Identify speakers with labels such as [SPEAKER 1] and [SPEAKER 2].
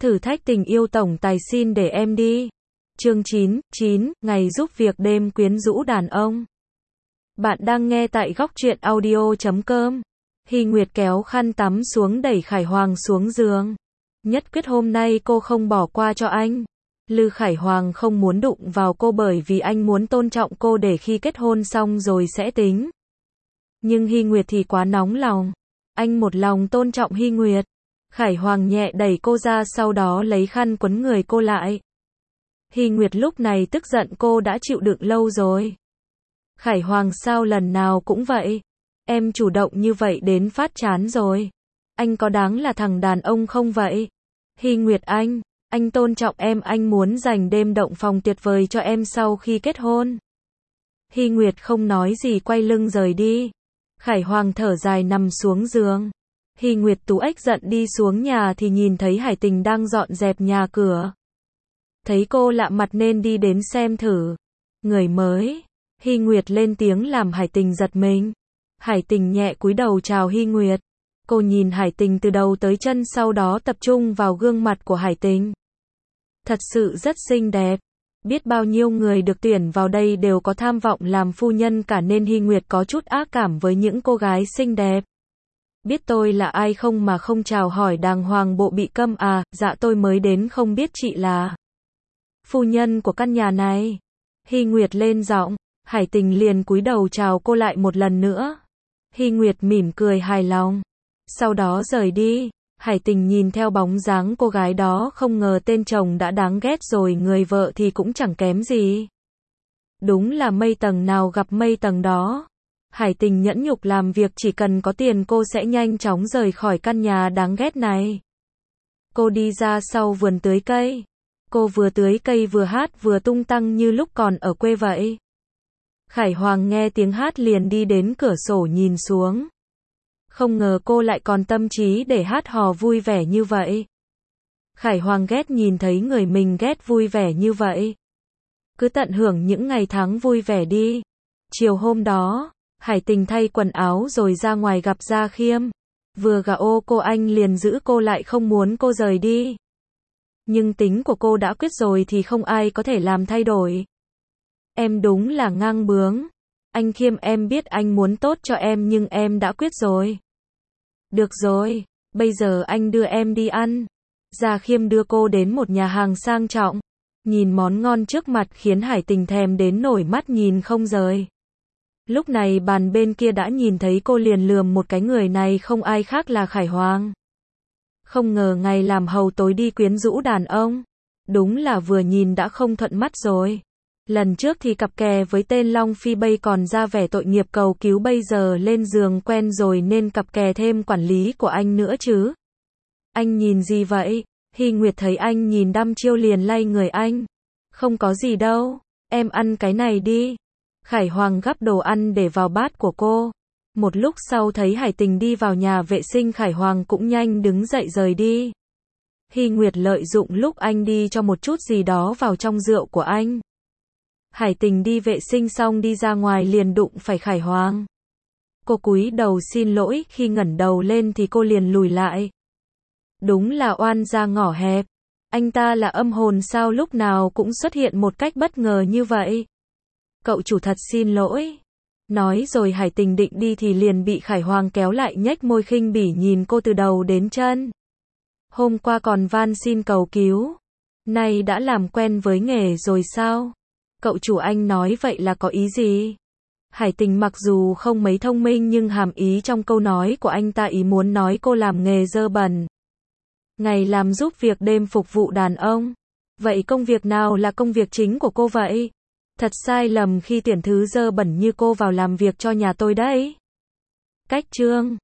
[SPEAKER 1] Thử thách tình yêu tổng tài xin để em đi. Chương 9, ngày giúp việc đêm quyến rũ đàn ông. Bạn đang nghe tại góc truyện audio.com. Hy Nguyệt kéo khăn tắm xuống đẩy Khải Hoàng xuống giường. Nhất quyết hôm nay cô không bỏ qua cho anh. Lư Khải Hoàng không muốn đụng vào cô bởi vì anh muốn tôn trọng cô để khi kết hôn xong rồi sẽ tính. Nhưng Hy Nguyệt thì quá nóng lòng. Anh một lòng tôn trọng Hy Nguyệt. Khải Hoàng nhẹ đẩy cô ra sau đó lấy khăn quấn người cô lại. Hy Nguyệt lúc này tức giận cô đã chịu đựng lâu rồi. Khải Hoàng sao lần nào cũng vậy. Em chủ động như vậy đến phát chán rồi. Anh có đáng là thằng đàn ông không vậy? Hy Nguyệt anh tôn trọng em, anh muốn dành đêm động phòng tuyệt vời cho em sau khi kết hôn. Hy Nguyệt không nói gì quay lưng rời đi. Khải Hoàng thở dài nằm xuống giường. Hy Nguyệt tú ếch giận đi xuống nhà thì nhìn thấy Hải Tình đang dọn dẹp nhà cửa. Thấy cô lạ mặt nên đi đến xem thử. Người mới. Hy Nguyệt lên tiếng làm Hải Tình giật mình. Hải Tình nhẹ cúi đầu chào Hy Nguyệt. Cô nhìn Hải Tình từ đầu tới chân sau đó tập trung vào gương mặt của Hải Tình. Thật sự rất xinh đẹp. Biết bao nhiêu người được tuyển vào đây đều có tham vọng làm phu nhân cả nên Hy Nguyệt có chút ác cảm với những cô gái xinh đẹp. Biết tôi là ai không mà không chào hỏi đàng hoàng, bộ bị câm à? Dạ tôi mới đến, không biết chị là phu nhân của căn nhà này. Hy Nguyệt lên giọng. Hải Tình liền cúi đầu chào cô lại một lần nữa. Hy Nguyệt mỉm cười hài lòng. Sau đó rời đi. Hải Tình nhìn theo bóng dáng cô gái đó, không ngờ tên chồng đã đáng ghét rồi, người vợ thì cũng chẳng kém gì. Đúng là mây tầng nào gặp mây tầng đó. Hải Tình nhẫn nhục làm việc, chỉ cần có tiền cô sẽ nhanh chóng rời khỏi căn nhà đáng ghét này. Cô đi ra sau vườn tưới cây. Cô vừa tưới cây vừa hát vừa tung tăng như lúc còn ở quê vậy. Khải Hoàng nghe tiếng hát liền đi đến cửa sổ nhìn xuống. Không ngờ cô lại còn tâm trí để hát hò vui vẻ như vậy. Khải Hoàng ghét nhìn thấy người mình ghét vui vẻ như vậy. Cứ tận hưởng những ngày tháng vui vẻ đi. Chiều hôm đó, Hải Tình thay quần áo rồi ra ngoài gặp Gia Khiêm. Vừa gà ô cô anh liền giữ cô lại không muốn cô rời đi. Nhưng tính của cô đã quyết rồi thì không ai có thể làm thay đổi. Em đúng là ngang bướng. Anh Khiêm, em biết anh muốn tốt cho em nhưng em đã quyết rồi. Được rồi, bây giờ anh đưa em đi ăn. Gia Khiêm đưa cô đến một nhà hàng sang trọng. Nhìn món ngon trước mặt khiến Hải Tình thèm đến nổi mắt nhìn không rời. Lúc này bàn bên kia đã nhìn thấy cô liền lườm một cái, người này không ai khác là Khải Hoàng. Không ngờ ngày làm hầu tối đi quyến rũ đàn ông. Đúng là vừa nhìn đã không thuận mắt rồi. Lần trước thì cặp kè với tên Long Phi Bây còn ra vẻ tội nghiệp cầu cứu, bây giờ lên giường quen rồi nên cặp kè thêm quản lý của anh nữa chứ. Anh nhìn gì vậy? Hy Nguyệt thấy anh nhìn đăm chiêu liền lay người anh. Không có gì đâu, em ăn cái này đi. Khải Hoàng gắp đồ ăn để vào bát của cô. Một lúc sau thấy Hải Tình đi vào nhà vệ sinh, Khải Hoàng cũng nhanh đứng dậy rời đi. Hy Nguyệt lợi dụng lúc anh đi cho một chút gì đó vào trong rượu của anh. Hải Tình đi vệ sinh xong đi ra ngoài liền đụng phải Khải Hoàng. Cô cúi đầu xin lỗi, khi ngẩng đầu lên thì cô liền lùi lại. Đúng là oan gia ngõ hẹp. Anh ta là âm hồn sao lúc nào cũng xuất hiện một cách bất ngờ như vậy. Cậu chủ thật xin lỗi. Nói rồi Hải Tình định đi thì liền bị Khải Hoàng kéo lại, nhếch môi khinh bỉ nhìn cô từ đầu đến chân. Hôm qua còn van xin cầu cứu. Nay đã làm quen với nghề rồi sao? Cậu chủ, anh nói vậy là có ý gì? Hải Tình mặc dù không mấy thông minh nhưng hàm ý trong câu nói của anh ta ý muốn nói cô làm nghề dơ bẩn. Ngày làm giúp việc đêm phục vụ đàn ông. Vậy công việc nào là công việc chính của cô vậy? Thật sai lầm khi tuyển thứ dơ bẩn như cô vào làm việc cho nhà tôi đấy. Cách chương